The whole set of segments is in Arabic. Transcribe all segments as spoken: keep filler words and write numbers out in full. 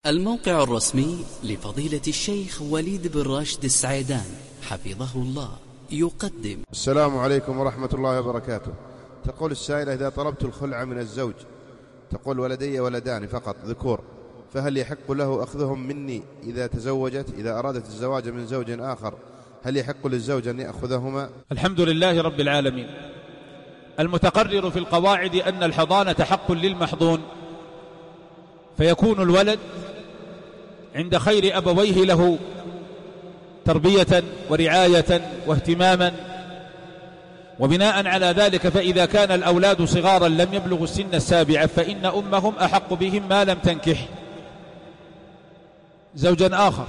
الموقع الرسمي لفضيلة الشيخ وليد بن راشد السعيدان حفظه الله يقدم. السلام عليكم ورحمة الله وبركاته. تقول السائلة: إذا طلبت الخلع من الزوج، تقول ولدي ولدان فقط ذكور، فهل يحق له أخذهم مني إذا تزوجت؟ إذا أرادت الزواج من زوج آخر هل يحق للزوج أن يأخذهما؟ الحمد لله رب العالمين. المتقرر في القواعد أن الحضانة حق للمحضون، فيكون الولد عند خير أبويه له تربية ورعاية واهتماما، وبناء على ذلك فإذا كان الأولاد صغارا لم يبلغوا السن السابعة فإن أمهم أحق بهم ما لم تنكح زوجا آخر.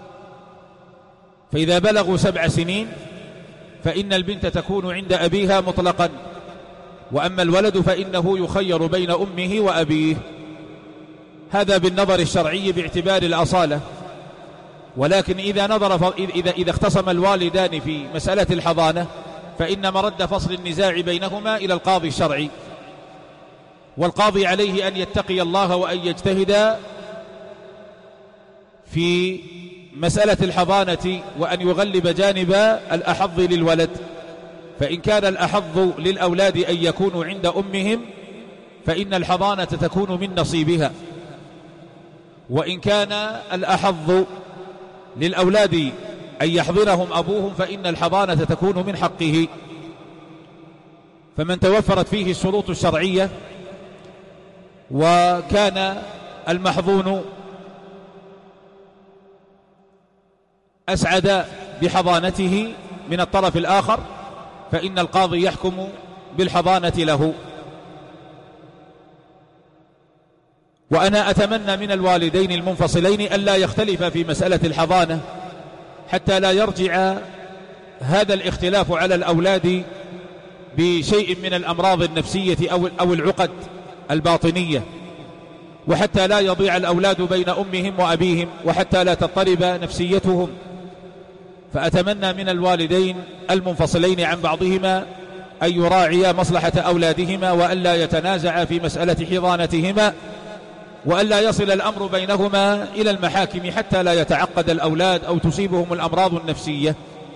فإذا بلغوا سبع سنين فإن البنت تكون عند أبيها مطلقا، وأما الولد فإنه يخير بين أمه وأبيه، هذا بالنظر الشرعي باعتبار الأصالة. ولكن إذا نظر إذا إذا اختصم الوالدان في مسألة الحضانة فإن مرد فصل النزاع بينهما إلى القاضي الشرعي، والقاضي عليه أن يتقي الله وأن يجتهد في مسألة الحضانة وأن يغلب جانب الأحظ للولد. فإن كان الأحظ للأولاد أن يكونوا عند أمهم فإن الحضانة تكون من نصيبها، وإن كان الأحظ للأولاد أن يحضنهم أبوهم فإن الحضانة تكون من حقه. فمن توفرت فيه الشروط الشرعية وكان المحظون أسعد بحضانته من الطرف الآخر فإن القاضي يحكم بالحضانة له. وأنا أتمنى من الوالدين المنفصلين ألا يختلفا في مسألة الحضانة حتى لا يرجع هذا الاختلاف على الأولاد بشيء من الأمراض النفسية أو العقد الباطنية، وحتى لا يضيع الأولاد بين أمهم وأبيهم، وحتى لا تضطرب نفسيتهم. فأتمنى من الوالدين المنفصلين عن بعضهما أن يراعيا مصلحة أولادهما وألا يتنازعا في مسألة حضانتهما، وألا يصل الأمر بينهما إلى المحاكم حتى لا يتعقد الأولاد أو تصيبهم الأمراض النفسية.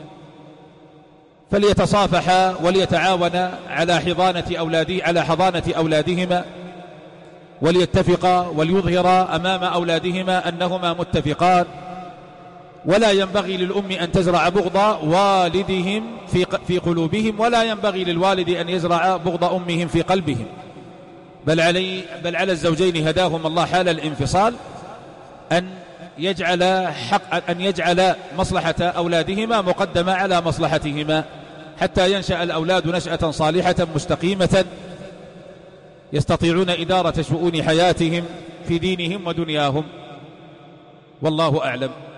فليتصافحا وليتعاونا على حضانة أولاده على حضانة أولادهما، وليتفقا وليظهرا أمام أولادهما أنهما متفقان. ولا ينبغي للأم أن تزرع بغض والدهم في في قلوبهم، ولا ينبغي للوالد أن يزرع بغض أمهم في قلبهم، بل علي بل على الزوجين هداهم الله حال الانفصال أن يجعل حق أن يجعل مصلحة أولادهما مقدمة على مصلحتهما، حتى ينشأ الأولاد نشأة صالحة مستقيمة يستطيعون إدارة شؤون حياتهم في دينهم ودنياهم. والله أعلم.